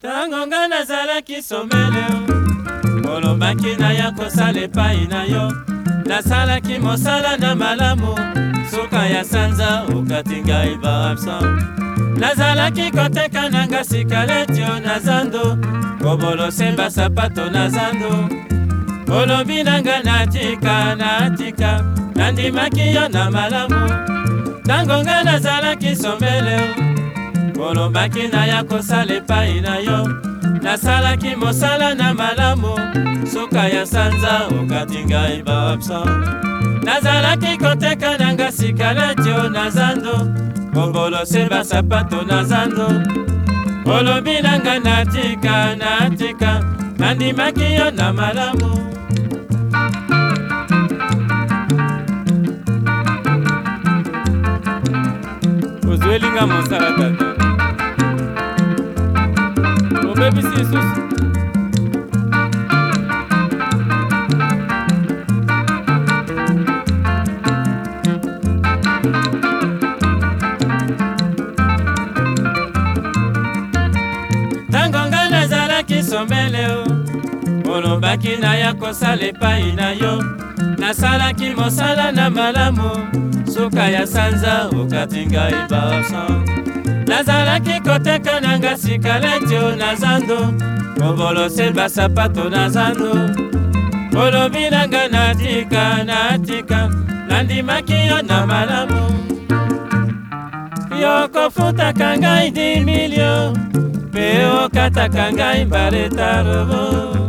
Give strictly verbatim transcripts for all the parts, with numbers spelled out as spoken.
Tango nga nazalaki somele olobaki na ya kosala epai na yo, nasalaki mosala na malamu, suka ya sanza okati ngai ba absent. Nazalaki koteka nanga sikaletio na zando, kobolosemba sapato na zando, olobi nanga natika natika, nandimaki yo na malamu. Tango nga nazalaki somele olobaki na ya kosala epai na yo, nasalaki mosala na malamu, suka ya sanza okati ngai ba absent. Nazalaki koteka nanga sikaletio na zando, kobolosemba sapato na zando, olobi nanga natika natika, nandimaki yo na malamu. Ozwelinga mosala tata obebisi lisusu. Tango nga nazalaki somele olobaki na ya kosala epai na yo, nasalaki mosala na malamu, suka ya sanza okati ngai ba absent. Nazalaki koteka nanga sikaletio na zando, kobolosemba sapato na zando, olobi nanga natika natika, nandimaki yo na malamu. Yo kofutaka ngai di milio, pe okataka ngai mbaleta robo.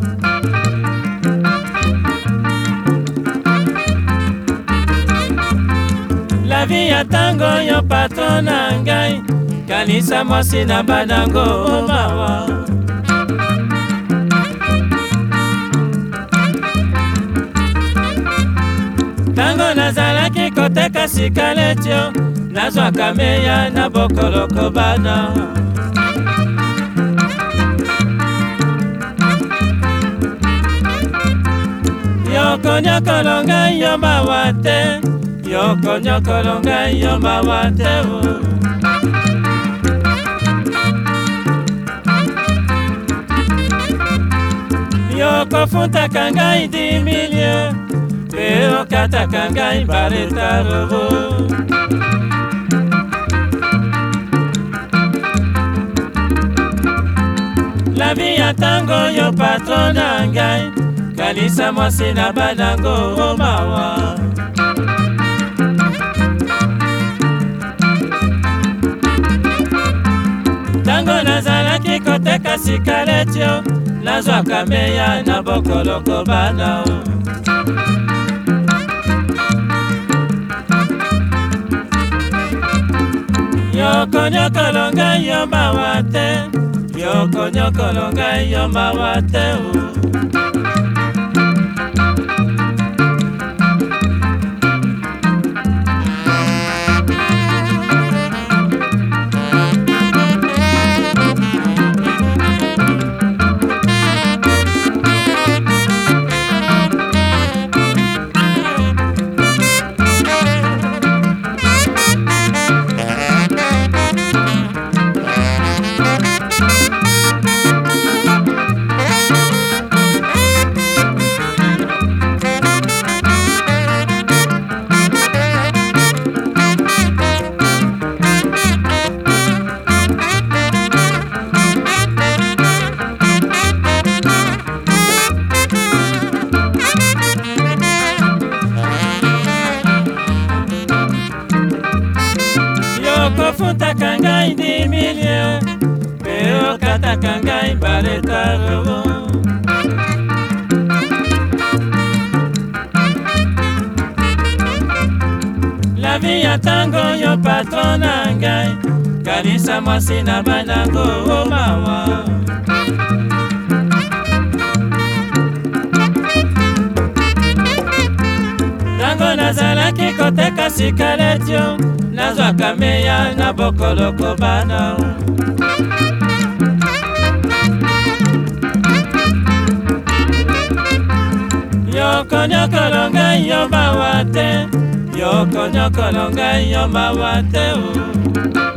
La vie ya tango yo patron na ngai, kanisa mwasi na banango mawa. Tango nazalaki koteka sikaletio, nazwaka meya na bokoloko bana. Yoko nyokolo ngai yo mawa te, yoko nyokolo ngai yo mawa te o. Yoko futaka ngai di milie, pe okataka ngai mbaleta robo. La vie ya tango yo patron na ngai, kanisa mwasi na banango mawa. Tango nazalaki koteka sikaletio, nazwaka meya na bokoloko bana. Yoko nyokolo ngai yo mawa te, yoko nyokolo ngai yo mawa te o. Kofutaka ngai di milie, pe okataka ngai mbaleta robo. La vie ya tango yo patron na ngai, kanisa mwasi na banango mawa. Tango nazalaki koteka sikaletio, nazwaka meya na bokoloko bana. Yoko nyokolo ngai yo mawa te, yoko nyokolo ngai yo mawa te o.